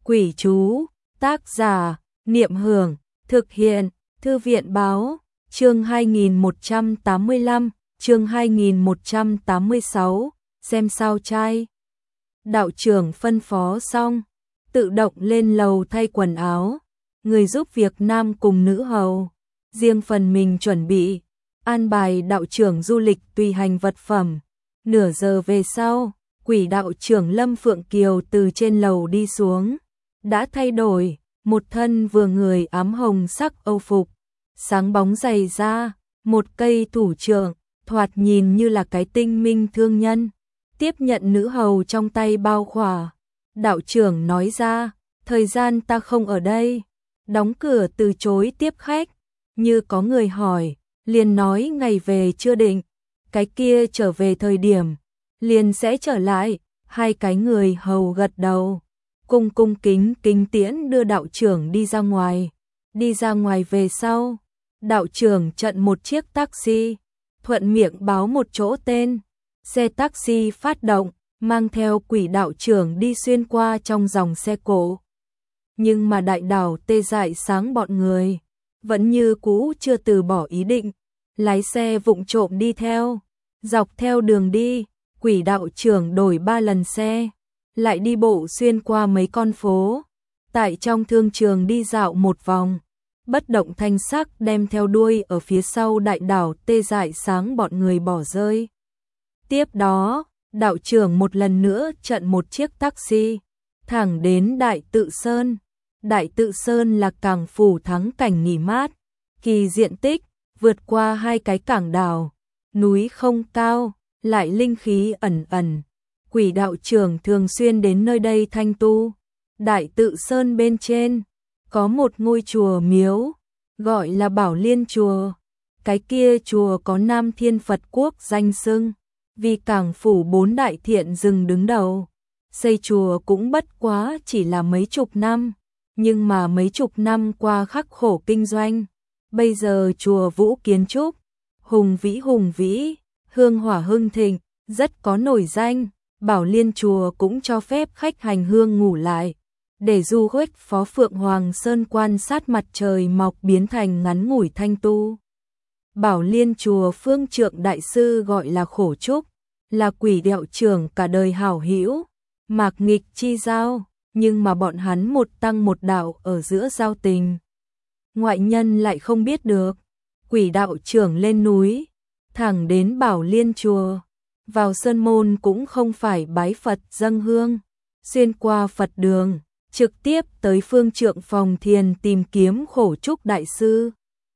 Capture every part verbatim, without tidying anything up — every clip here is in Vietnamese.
Quỷ chú, tác giả, Niệm Hưởng, thực hiện, Thư viện báo, chương hai nghìn một trăm tám mươi lăm, chương hai nghìn một trăm tám mươi sáu, xem sao trai. Đạo trưởng phân phó xong, tự động lên lầu thay quần áo, người giúp việc nam cùng nữ hầu, riêng phần mình chuẩn bị, an bài đạo trưởng du lịch tùy hành vật phẩm. Nửa giờ về sau, quỷ đạo trưởng Lâm Phượng Kiều từ trên lầu đi xuống, đã thay đổi, một thân vừa người ám hồng sắc âu phục, sáng bóng dày da, một cây thủ trượng, thoạt nhìn như là cái tinh minh thương nhân, tiếp nhận nữ hầu trong tay bao khỏa. Đạo trưởng nói ra, thời gian ta không ở đây, đóng cửa từ chối tiếp khách, như có người hỏi, liền nói ngày về chưa định, cái kia trở về thời điểm, liền sẽ trở lại. Hai cái người hầu gật đầu, cung cung kính kính tiễn đưa đạo trưởng đi ra ngoài. Đi ra ngoài về sau, đạo trưởng chặn một chiếc taxi, thuận miệng báo một chỗ tên. Xe taxi phát động, mang theo quỷ đạo trưởng đi xuyên qua trong dòng xe cộ. Nhưng mà đại đảo Tê Dại Sáng bọn người vẫn như cũ chưa từ bỏ ý định, lái xe vụng trộm đi theo. Dọc theo đường đi, quỷ đạo trưởng đổi ba lần xe, lại đi bộ xuyên qua mấy con phố, tại trong thương trường đi dạo một vòng, bất động thanh sắc đem theo đuôi ở phía sau đại đảo Tê Dại Sáng bọn người bỏ rơi. Tiếp đó, đạo trưởng một lần nữa chặn một chiếc taxi, thẳng đến Đại Tự Sơn. Đại Tự Sơn là cảng phủ thắng cảnh nghỉ mát, kỳ diện tích vượt qua hai cái cảng đảo, núi không cao, lại linh khí ẩn ẩn. Quỷ đạo trưởng thường xuyên đến nơi đây thanh tu. Đại Tự Sơn bên trên có một ngôi chùa miếu, gọi là Bảo Liên chùa. Cái kia chùa có Nam Thiên Phật Quốc danh xưng, vì cảng phủ bốn đại thiện dừng đứng đầu. Xây chùa cũng bất quá chỉ là mấy chục năm, nhưng mà mấy chục năm qua khắc khổ kinh doanh, bây giờ chùa vũ kiến trúc, hùng vĩ hùng vĩ, hương hỏa hưng thịnh, rất có nổi danh. Bảo Liên chùa cũng cho phép khách hành hương ngủ lại, để du khách Phó Phượng Hoàng Sơn quan sát mặt trời mọc biến thành ngắn ngủi thanh tu. Bảo Liên chùa phương trượng đại sư gọi là Khổ Trúc, là quỷ đạo trưởng cả đời hảo hữu, mạc nghịch chi giao, nhưng mà bọn hắn một tăng một đạo ở giữa giao tình, ngoại nhân lại không biết được. Quỷ đạo trưởng lên núi, thẳng đến Bảo Liên chùa, vào sơn môn cũng không phải bái Phật dâng hương, xuyên qua Phật đường, trực tiếp tới phương trượng phòng thiền tìm kiếm Khổ Trúc đại sư.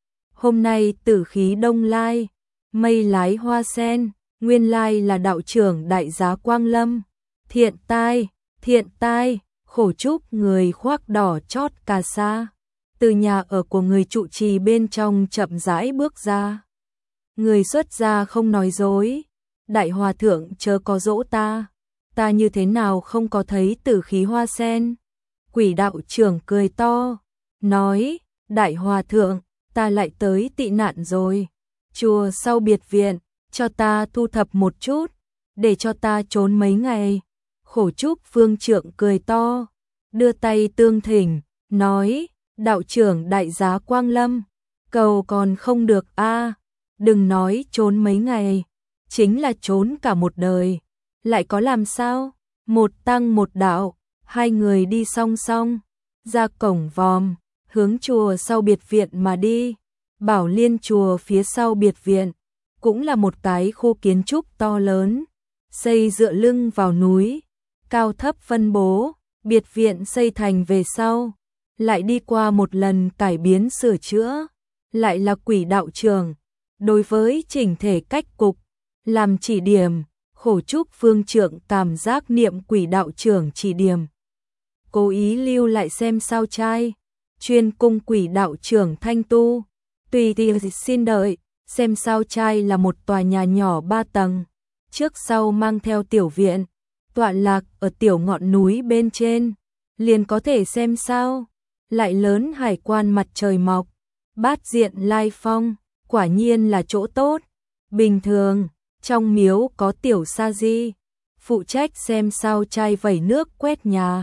Hôm nay tử khí đông lai, mây lái hoa sen, nguyên lai là đạo trưởng Đại Giá Quang Lâm. Thiện tai, thiện tai, Khổ Trúc người khoác đỏ chót cà sa, từ nhà ở của người trụ trì bên trong chậm rãi bước ra. Người xuất gia không nói dối, đại hòa thượng chớ có dỗ ta, ta như thế nào không có thấy tử khí hoa sen. Quỷ đạo trưởng cười to, nói, đại hòa thượng, ta lại tới tị nạn rồi, chùa sau biệt viện, cho ta thu thập một chút, để cho ta trốn mấy ngày. Khổ Trúc phương trượng cười to, đưa tay tương thỉnh, nói, đạo trưởng Đại Giá Quang Lâm, cầu còn không được a, đừng nói trốn mấy ngày, chính là trốn cả một đời, lại có làm sao. Một tăng một đạo, hai người đi song song, ra cổng vòm, hướng chùa sau biệt viện mà đi. Bảo Liên chùa phía sau biệt viện, cũng là một cái khu kiến trúc to lớn, xây dựa lưng vào núi, cao thấp phân bố. Biệt viện xây thành về sau, lại đi qua một lần cải biến sửa chữa, lại là quỷ đạo trưởng đối với chỉnh thể cách cục làm chỉ điểm. Khổ Trúc phương trượng cảm giác niệm quỷ đạo trưởng chỉ điểm, cố ý lưu lại xem sao trai, chuyên cung quỷ đạo trưởng thanh tu. Tùy thì xin đợi, xem sao trai là một tòa nhà nhỏ ba tầng, trước sau mang theo tiểu viện, tọa lạc ở tiểu ngọn núi bên trên, liền có thể xem sao. Lại lớn hải quan mặt trời mọc, bát diện lai phong, quả nhiên là chỗ tốt. Bình thường, trong miếu có tiểu sa di, phụ trách xem sao trai vẩy nước quét nhà,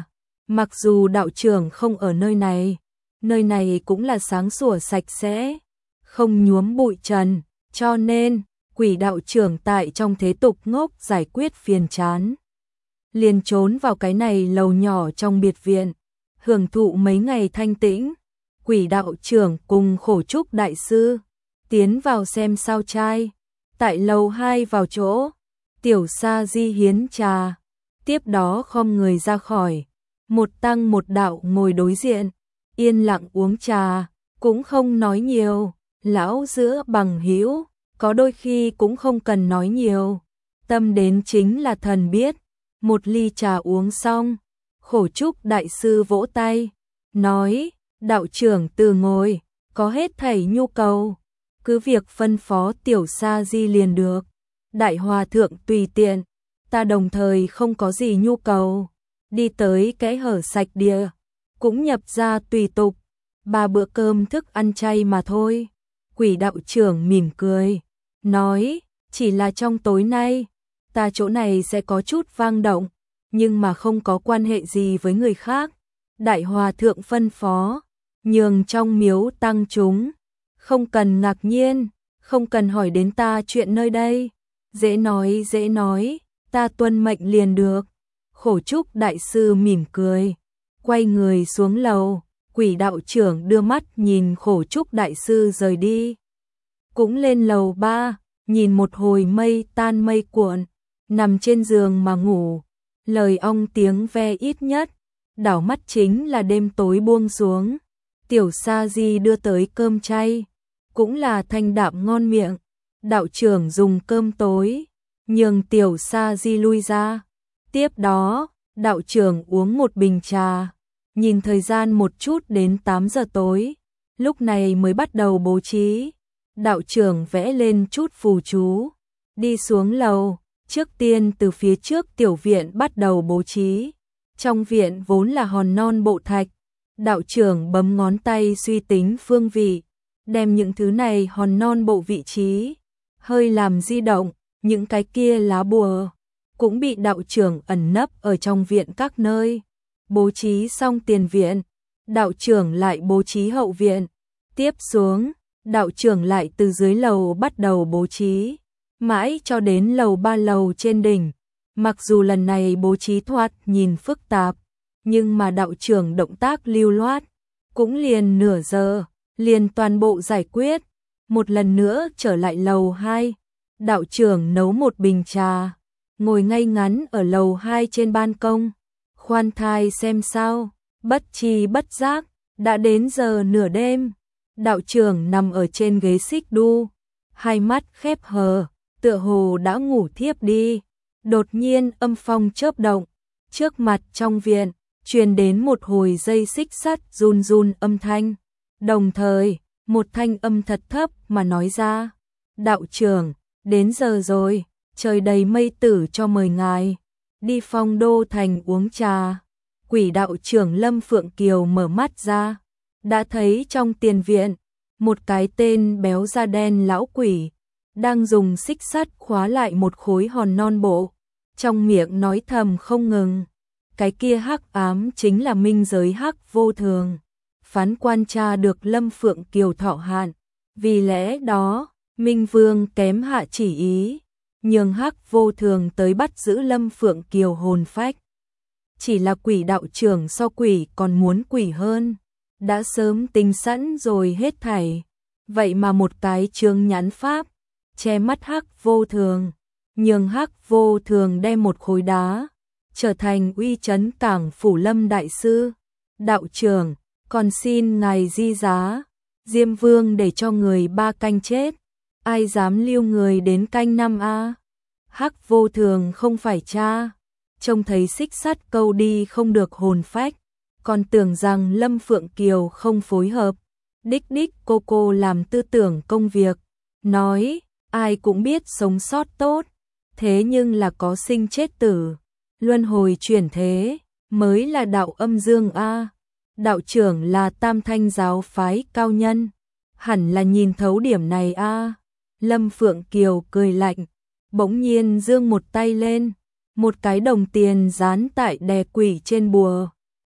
Mặc dù đạo trưởng không ở nơi này, nơi này cũng là sáng sủa sạch sẽ, không nhuốm bụi trần, cho nên Quỷ đạo trưởng tại trong thế tục ngốc giải quyết phiền chán, liền trốn vào cái này lầu nhỏ trong biệt viện, hưởng thụ mấy ngày thanh tĩnh. Quỷ đạo trưởng cùng Khổ Trúc đại sư tiến vào xem sao trai, tại lầu hai vào chỗ Tiểu Sa Di hiến trà, tiếp đó khom người ra khỏi, một tăng một đạo ngồi đối diện, yên lặng uống trà, cũng không nói nhiều. Lão giữa bằng hữu, có đôi khi cũng không cần nói nhiều, tâm đến chính là thần biết. Một ly trà uống xong, Khổ Trúc đại sư vỗ tay, nói: đạo trưởng từ ngồi, có hết thảy nhu cầu, cứ việc phân phó Tiểu Sa Di liền được. Đại hòa thượng tùy tiện, ta đồng thời không có gì nhu cầu, đi tới kẽ hở sạch địa, cũng nhập ra tùy tục, ba bữa cơm thức ăn chay mà thôi. Quỷ đạo trưởng mỉm cười, nói: chỉ là trong tối nay, ta chỗ này sẽ có chút vang động, nhưng mà không có quan hệ gì với người khác. Đại hòa thượng phân phó, nhường trong miếu tăng chúng, không cần ngạc nhiên, không cần hỏi đến ta chuyện nơi đây. Dễ nói dễ nói, ta tuân mệnh liền được. Khổ Trúc đại sư mỉm cười, quay người xuống lầu. Quỷ đạo trưởng đưa mắt nhìn Khổ Trúc đại sư rời đi, cũng lên lầu ba, nhìn một hồi mây tan mây cuộn, nằm trên giường mà ngủ. Lời ong tiếng ve ít nhất, đảo mắt chính là đêm tối buông xuống. Tiểu Sa Di đưa tới cơm chay, cũng là thanh đạm ngon miệng. Đạo trưởng dùng cơm tối, nhường Tiểu Sa Di lui ra. Tiếp đó, đạo trưởng uống một bình trà, nhìn thời gian một chút đến tám giờ tối, lúc này mới bắt đầu bố trí. Đạo trưởng vẽ lên chút phù chú, đi xuống lầu, trước tiên từ phía trước tiểu viện bắt đầu bố trí. Trong viện vốn là hòn non bộ thạch, đạo trưởng bấm ngón tay suy tính phương vị, đem những thứ này hòn non bộ vị trí, hơi làm di động, những cái kia lá bùa, cũng bị đạo trưởng ẩn nấp ở trong viện các nơi. Bố trí xong tiền viện, đạo trưởng lại bố trí hậu viện, tiếp xuống, đạo trưởng lại từ dưới lầu bắt đầu bố trí, mãi cho đến lầu ba lầu trên đỉnh. Mặc dù lần này bố trí thoạt nhìn phức tạp, nhưng mà đạo trưởng động tác lưu loát, cũng liền nửa giờ, liền toàn bộ giải quyết. Một lần nữa trở lại lầu hai, đạo trưởng nấu một bình trà, ngồi ngay ngắn ở lầu hai trên ban công, khoan thai xem sao. Bất chi bất giác, đã đến giờ nửa đêm. Đạo trưởng nằm ở trên ghế xích đu, hai mắt khép hờ, tựa hồ đã ngủ thiếp đi. Đột nhiên âm phong chớp động, trước mặt trong viện truyền đến một hồi dây xích sắt run run âm thanh, đồng thời một thanh âm thật thấp mà nói ra: đạo trưởng, đến giờ rồi, trời đầy mây tử cho mời ngài đi Phong Đô thành uống trà. Quỷ đạo trưởng Lâm Phượng Kiều mở mắt ra, đã thấy trong tiền viện, một cái tên béo da đen lão quỷ, đang dùng xích sắt khóa lại một khối hòn non bộ, trong miệng nói thầm không ngừng. Cái kia hắc ám chính là minh giới hắc vô thường, phán quan tra được Lâm Phượng Kiều thọ hạn, vì lẽ đó, Minh Vương kém hạ chỉ ý, nhường hắc vô thường tới bắt giữ Lâm Phượng Kiều hồn phách. Chỉ là quỷ đạo trưởng so quỷ còn muốn quỷ hơn, đã sớm tính sẵn rồi hết thảy, vậy mà một cái chương nhãn pháp, che mắt hắc vô thường, nhường hắc vô thường đem một khối đá, trở thành uy chấn cảng phủ Lâm đại sư. Đạo trưởng, còn xin ngài di giá, Diêm Vương để cho người ba canh chết, ai dám lưu người đến canh năm a? Hắc vô thường không phải cha, trông thấy xích sắt câu đi không được hồn phách, còn tưởng rằng Lâm Phượng Kiều không phối hợp, đích đích cô cô làm tư tưởng công việc, nói ai cũng biết sống sót tốt, thế nhưng là có sinh chết tử, luân hồi chuyển thế, mới là đạo âm dương a. Đạo trưởng là Tam Thanh giáo phái cao nhân, hẳn là nhìn thấu điểm này a. Lâm Phượng Kiều cười lạnh, bỗng nhiên giương một tay lên, một cái đồng tiền dán tại đè quỷ trên bùa,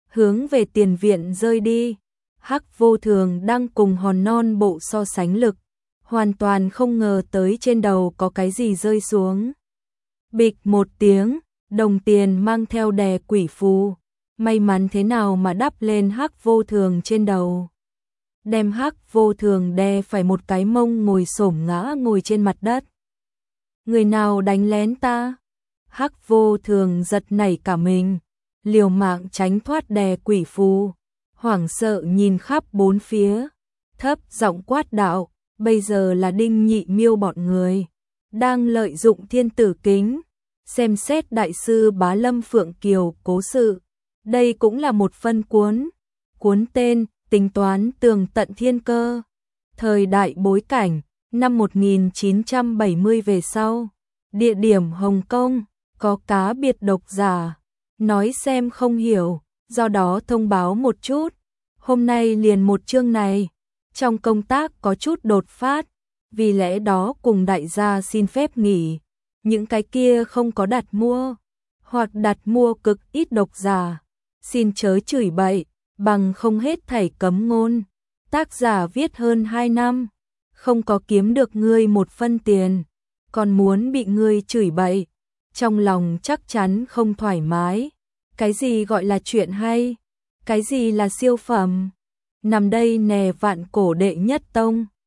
hướng về tiền viện rơi đi. Hắc Vô Thường đang cùng hòn non bộ so sánh lực, hoàn toàn không ngờ tới trên đầu có cái gì rơi xuống. Bịch một tiếng, đồng tiền mang theo đè quỷ phù, may mắn thế nào mà đắp lên Hắc Vô Thường trên đầu. Đem Hắc Vô Thường đè phải một cái mông ngồi xổm ngã ngồi trên mặt đất. Người nào đánh lén ta? Hắc Vô Thường giật nảy cả mình, liều mạng tránh thoát đè quỷ phù, hoảng sợ nhìn khắp bốn phía, thấp giọng quát đạo, bây giờ là Đinh Nhị Miêu bọn người đang lợi dụng thiên tử kính xem xét đại sư Bá Lâm Phượng Kiều cố sự. Đây cũng là một phân cuốn, cuốn tên Tính toán tường tận thiên cơ. Thời đại bối cảnh, năm một nghìn chín trăm bảy mươi về sau, địa điểm Hồng Kông, có cá biệt độc giả, nói xem không hiểu, do đó thông báo một chút. Hôm nay liền một chương này, trong công tác có chút đột phát, vì lẽ đó cùng đại gia xin phép nghỉ. Những cái kia không có đặt mua, hoặc đặt mua cực ít độc giả, xin chớ chửi bậy, bằng không hết thảy cấm ngôn. Tác giả viết hơn hai năm, không có kiếm được ngươi một phân tiền, còn muốn bị ngươi chửi bậy, trong lòng chắc chắn không thoải mái. Cái gì gọi là chuyện hay? Cái gì là siêu phẩm? Nằm đây nè vạn cổ đệ nhất tông.